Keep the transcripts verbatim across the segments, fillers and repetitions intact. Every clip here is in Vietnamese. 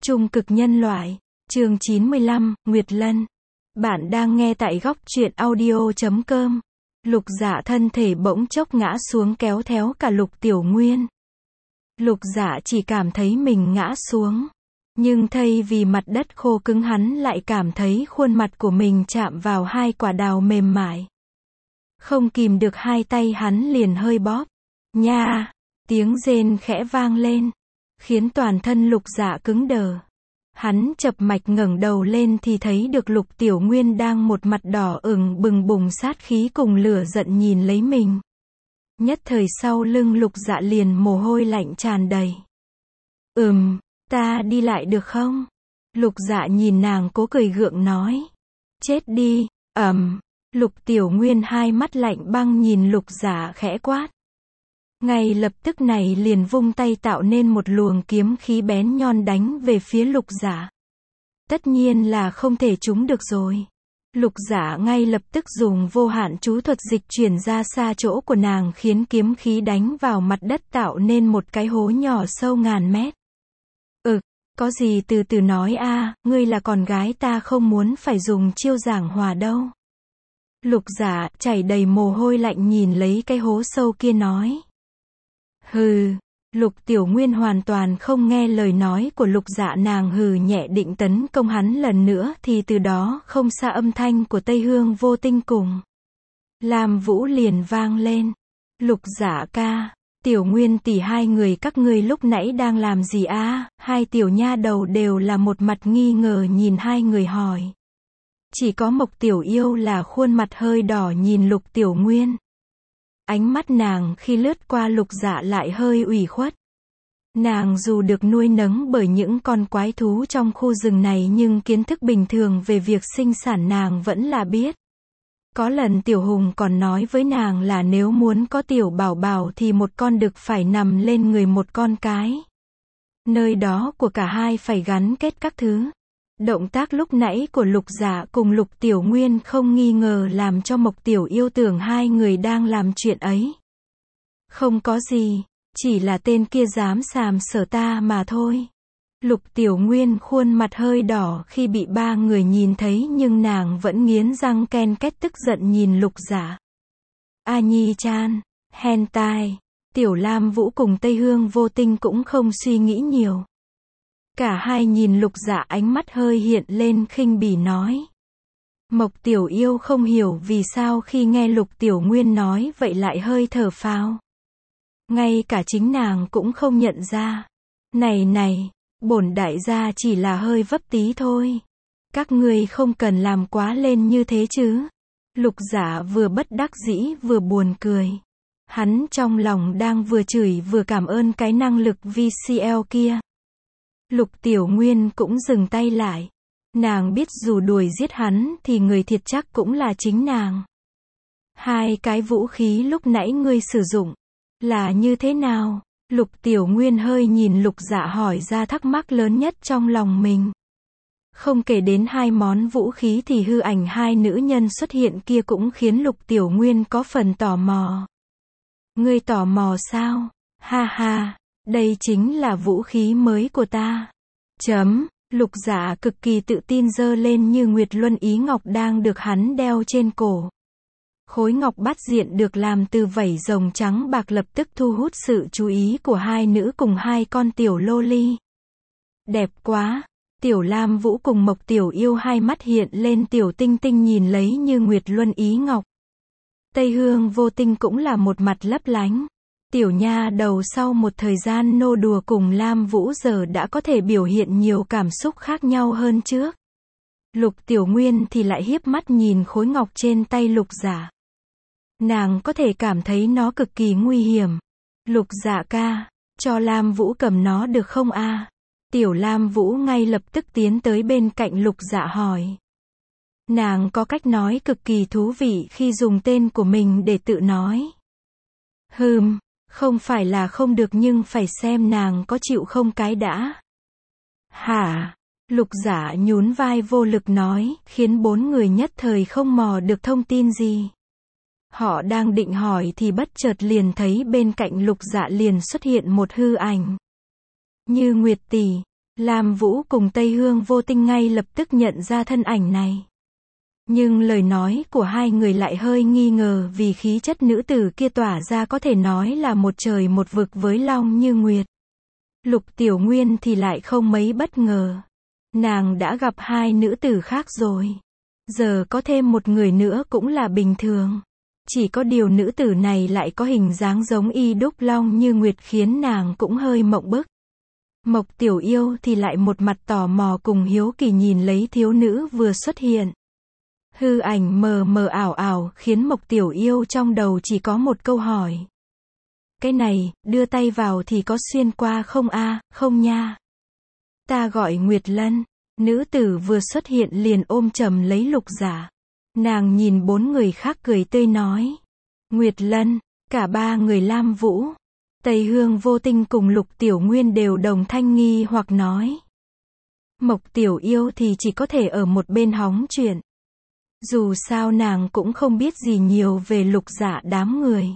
Trung cực nhân loại. Chương chín mươi lăm, Nguyệt Lân. Bạn đang nghe tại góc truyện audio chấm com. Lục Dạ thân thể bỗng chốc ngã xuống kéo theo cả Lục Tiểu Nguyên. Lục Dạ chỉ cảm thấy mình ngã xuống. Nhưng thay vì mặt đất khô cứng hắn lại cảm thấy khuôn mặt của mình chạm vào hai quả đào mềm mại. Không kìm được hai tay hắn liền hơi bóp. Nha! Tiếng rên khẽ vang lên. Khiến toàn thân Lục Dạ cứng đờ. Hắn chập mạch ngẩng đầu lên thì thấy được Lục Tiểu Nguyên đang một mặt đỏ ửng bừng bùng sát khí cùng lửa giận nhìn lấy mình. Nhất thời sau lưng Lục Dạ liền mồ hôi lạnh tràn đầy. Ừm, ta đi lại được không? Lục Dạ nhìn nàng cố cười gượng nói. Chết đi, ầm. Lục Tiểu Nguyên hai mắt lạnh băng nhìn Lục Dạ khẽ quát. Ngay lập tức này liền vung tay tạo nên một luồng kiếm khí bén nhọn đánh về phía Lục Dạ. Tất nhiên là không thể trúng được rồi. Lục Dạ ngay lập tức dùng vô hạn chú thuật dịch chuyển ra xa chỗ của nàng khiến kiếm khí đánh vào mặt đất tạo nên một cái hố nhỏ sâu ngàn mét. Ừ, có gì từ từ nói a, ngươi là con gái ta không muốn phải dùng chiêu giảng hòa đâu. Lục Dạ chảy đầy mồ hôi lạnh nhìn lấy cái hố sâu kia nói. Hừ, Lục Tiểu Nguyên hoàn toàn không nghe lời nói của Lục Dạ, nàng hừ nhẹ định tấn công hắn lần nữa thì từ đó không xa âm thanh của Tây Hương Vô Tinh cùng Lam Vũ liền vang lên. Lục Dạ ca, Tiểu Nguyên tỷ hai người các ngươi lúc nãy đang làm gì a? Hai tiểu nha đầu đều là một mặt nghi ngờ nhìn hai người hỏi. Chỉ có Mộc Tiểu Yêu là khuôn mặt hơi đỏ nhìn Lục Tiểu Nguyên. Ánh mắt nàng khi lướt qua Lục Dạ lại hơi ủy khuất. Nàng dù được nuôi nấng bởi những con quái thú trong khu rừng này nhưng kiến thức bình thường về việc sinh sản nàng vẫn là biết. Có lần Tiểu Hùng còn nói với nàng là nếu muốn có tiểu bảo bảo thì một con đực phải nằm lên người một con cái. Nơi đó của cả hai phải gắn kết các thứ. Động tác lúc nãy của Lục Dạ cùng Lục Tiểu Nguyên không nghi ngờ làm cho Mộc Tiểu Yêu tưởng hai người đang làm chuyện ấy. Không có gì, chỉ là tên kia dám sàm sỡ ta mà thôi. Lục Tiểu Nguyên khuôn mặt hơi đỏ khi bị ba người nhìn thấy nhưng nàng vẫn nghiến răng ken két tức giận nhìn Lục Dạ. A Nhi chan, hentai, Tiểu Lam Vũ cùng Tây Hương Vô Tinh cũng không suy nghĩ nhiều. Cả hai nhìn Lục Dạ ánh mắt hơi hiện lên khinh bỉ nói. Mộc Tiểu Yêu không hiểu vì sao khi nghe Lục Tiểu Nguyên nói vậy lại hơi thở phào. Ngay cả chính nàng cũng không nhận ra. Này này, bổn đại gia chỉ là hơi vấp tí thôi. Các ngươi không cần làm quá lên như thế chứ. Lục Dạ vừa bất đắc dĩ vừa buồn cười. Hắn trong lòng đang vừa chửi vừa cảm ơn cái năng lực vê xê lờ kia. Lục Tiểu Nguyên cũng dừng tay lại. Nàng biết dù đuổi giết hắn thì người thiệt chắc cũng là chính nàng. Hai cái vũ khí lúc nãy ngươi sử dụng là như thế nào? Lục Tiểu Nguyên hơi nhìn Lục Dạ hỏi ra thắc mắc lớn nhất trong lòng mình. Không kể đến hai món vũ khí thì hư ảnh hai nữ nhân xuất hiện kia cũng khiến Lục Tiểu Nguyên có phần tò mò. Ngươi tò mò sao? Ha ha, đây chính là vũ khí mới của ta. Chấm, Lục Dạ cực kỳ tự tin giơ lên như Nguyệt Luân Ý Ngọc đang được hắn đeo trên cổ. Khối ngọc bát diện được làm từ vảy rồng trắng bạc lập tức thu hút sự chú ý của hai nữ cùng hai con tiểu lô ly. Đẹp quá, Tiểu Lam Vũ cùng Mộc Tiểu Yêu hai mắt hiện lên tiểu tinh tinh nhìn lấy như Nguyệt Luân Ý Ngọc. Tây Hương Vô Tinh cũng là một mặt lấp lánh. Tiểu nha đầu sau một thời gian nô đùa cùng Lam Vũ giờ đã có thể biểu hiện nhiều cảm xúc khác nhau hơn trước. Lục Tiểu Nguyên thì lại hiếp mắt nhìn khối ngọc trên tay Lục Dạ. Nàng có thể cảm thấy nó cực kỳ nguy hiểm. Lục Dạ ca, cho Lam Vũ cầm nó được không a? Tiểu Lam Vũ ngay lập tức tiến tới bên cạnh Lục Dạ hỏi. Nàng có cách nói cực kỳ thú vị khi dùng tên của mình để tự nói. Hừm. Không phải là không được nhưng phải xem nàng có chịu không cái đã. Hả? Lục Dạ nhún vai vô lực nói, khiến bốn người nhất thời không mò được thông tin gì. Họ đang định hỏi thì bất chợt liền thấy bên cạnh Lục Dạ liền xuất hiện một hư ảnh. Như Nguyệt tỷ, Lam Vũ cùng Tây Hương Vô Tinh ngay lập tức nhận ra thân ảnh này. Nhưng lời nói của hai người lại hơi nghi ngờ vì khí chất nữ tử kia tỏa ra có thể nói là một trời một vực với Long Như Nguyệt. Lục Tiểu Nguyên thì lại không mấy bất ngờ. Nàng đã gặp hai nữ tử khác rồi. Giờ có thêm một người nữa cũng là bình thường. Chỉ có điều nữ tử này lại có hình dáng giống y đúc Long Như Nguyệt khiến nàng cũng hơi mộng bức. Mộc Tiểu Yêu thì lại một mặt tò mò cùng hiếu kỳ nhìn lấy thiếu nữ vừa xuất hiện. Hư ảnh mờ mờ ảo ảo khiến Mộc Tiểu Yêu trong đầu chỉ có một câu hỏi. Cái này, đưa tay vào thì có xuyên qua không a, không nha. Ta gọi Nguyệt Lân. Nữ tử vừa xuất hiện liền ôm chầm lấy Lục Dạ. Nàng nhìn bốn người khác cười tươi nói. Nguyệt Lân, cả ba người Lam Vũ, Tây Hương Vô Tinh cùng Lục Tiểu Nguyên đều đồng thanh nghi hoặc nói. Mộc Tiểu Yêu thì chỉ có thể ở một bên hóng chuyện. Dù sao nàng cũng không biết gì nhiều về Lục Dạ đám người.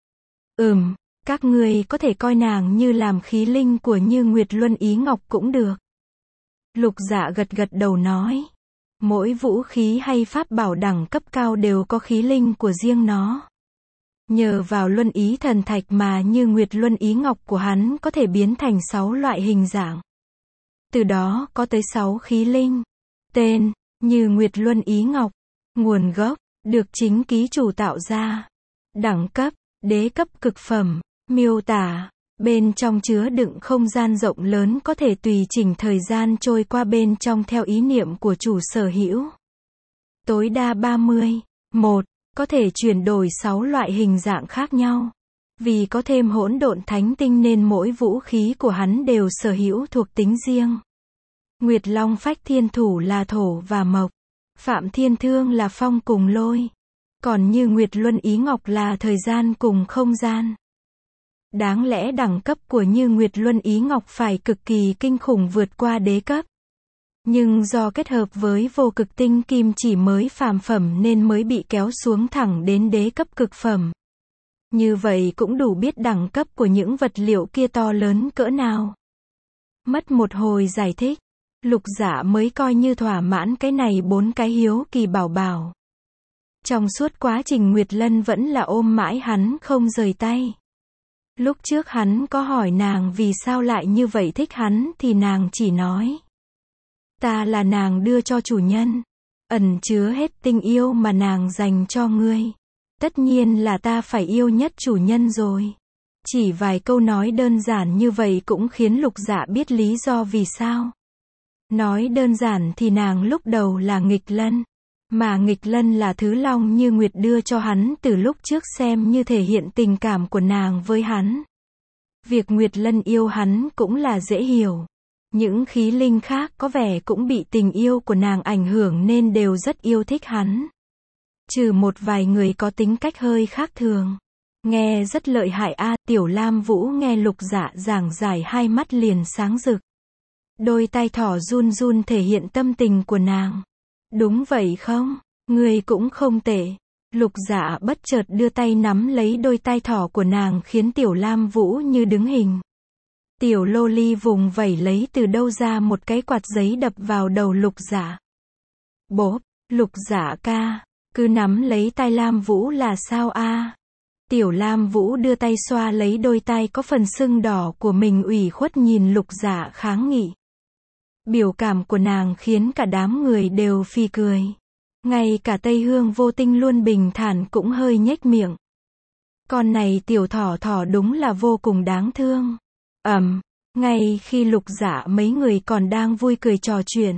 Ừm, các ngươi có thể coi nàng như làm khí linh của Như Nguyệt Luân Ý Ngọc cũng được. Lục Dạ gật gật đầu nói. Mỗi vũ khí hay pháp bảo đẳng cấp cao đều có khí linh của riêng nó. Nhờ vào Luân Ý Thần Thạch mà Như Nguyệt Luân Ý Ngọc của hắn có thể biến thành sáu loại hình dạng. Từ đó có tới sáu khí linh. Tên, Như Nguyệt Luân Ý Ngọc. Nguồn gốc, được chính ký chủ tạo ra. Đẳng cấp, đế cấp cực phẩm. Miêu tả, bên trong chứa đựng không gian rộng lớn có thể tùy chỉnh thời gian trôi qua bên trong theo ý niệm của chủ sở hữu. Tối đa ba mươi. một. Có thể chuyển đổi sáu loại hình dạng khác nhau. Vì có thêm hỗn độn thánh tinh nên mỗi vũ khí của hắn đều sở hữu thuộc tính riêng. Nguyệt Long Phách Thiên Thủ là thổ và mộc. Phạm Thiên Thương là phong cùng lôi. Còn Như Nguyệt Luân Ý Ngọc là thời gian cùng không gian. Đáng lẽ đẳng cấp của Như Nguyệt Luân Ý Ngọc phải cực kỳ kinh khủng vượt qua đế cấp. Nhưng do kết hợp với vô cực tinh kim chỉ mới phàm phẩm nên mới bị kéo xuống thẳng đến đế cấp cực phẩm. Như vậy cũng đủ biết đẳng cấp của những vật liệu kia to lớn cỡ nào. Mất một hồi giải thích, Lục Dạ mới coi như thỏa mãn cái này bốn cái hiếu kỳ bảo bảo. Trong suốt quá trình Nguyệt Lân vẫn là ôm mãi hắn không rời tay. Lúc trước hắn có hỏi nàng vì sao lại như vậy thích hắn thì nàng chỉ nói. Ta là nàng đưa cho chủ nhân. Ẩn chứa hết tình yêu mà nàng dành cho ngươi. Tất nhiên là ta phải yêu nhất chủ nhân rồi. Chỉ vài câu nói đơn giản như vậy cũng khiến Lục Dạ biết lý do vì sao. Nói đơn giản thì nàng lúc đầu là nghịch lân. Mà nghịch lân là thứ Long Như Nguyệt đưa cho hắn từ lúc trước xem như thể hiện tình cảm của nàng với hắn. Việc Nguyệt Lân yêu hắn cũng là dễ hiểu. Những khí linh khác có vẻ cũng bị tình yêu của nàng ảnh hưởng nên đều rất yêu thích hắn. Trừ một vài người có tính cách hơi khác thường. Nghe rất lợi hại a. Tiểu Lam Vũ nghe Lục Dạ giảng giải hai mắt liền sáng rực. Đôi tay thỏ run run thể hiện tâm tình của nàng. Đúng vậy không? Người cũng không tệ. Lục Dạ bất chợt đưa tay nắm lấy đôi tay thỏ của nàng khiến Tiểu Lam Vũ như đứng hình. Tiểu lô ly vùng vẩy lấy từ đâu ra một cái quạt giấy đập vào đầu Lục Dạ. Bốp, Lục Dạ ca, cứ nắm lấy tay Lam Vũ là sao a? Tiểu Lam Vũ đưa tay xoa lấy đôi tay có phần sưng đỏ của mình ủy khuất nhìn Lục Dạ kháng nghị. Biểu cảm của nàng khiến cả đám người đều phì cười. Ngay cả Tây Hương Vô Tinh luôn bình thản cũng hơi nhếch miệng. Con này tiểu thỏ thỏ đúng là vô cùng đáng thương. Ầm, ngay khi Lục Dạ mấy người còn đang vui cười trò chuyện.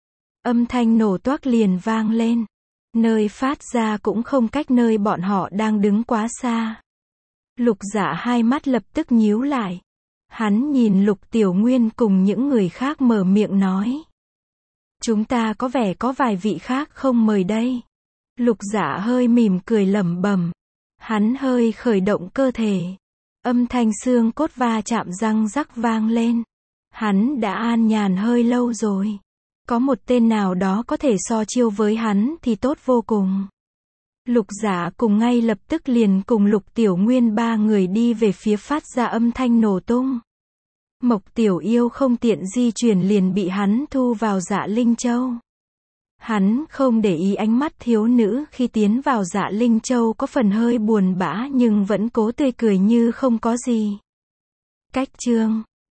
Âm thanh nổ toác liền vang lên. Nơi phát ra cũng không cách nơi bọn họ đang đứng quá xa. Lục Dạ hai mắt lập tức nhíu lại. Hắn nhìn Lục Tiểu Nguyên cùng những người khác mở miệng nói. Chúng ta có vẻ có vài vị khác không mời đây. Lục Dạ hơi mỉm cười lẩm bẩm. Hắn hơi khởi động cơ thể. Âm thanh xương cốt va chạm răng rắc vang lên. Hắn đã an nhàn hơi lâu rồi. Có một tên nào đó có thể so chiêu với hắn thì tốt vô cùng. Lục Dạ cùng ngay lập tức liền cùng Lục Tiểu Nguyên ba người đi về phía phát ra âm thanh nổ tung. Mộc Tiểu Yêu không tiện di chuyển liền bị hắn thu vào Dạ Linh Châu. Hắn không để ý ánh mắt thiếu nữ khi tiến vào Dạ Linh Châu có phần hơi buồn bã nhưng vẫn cố tươi cười như không có gì. Cách chương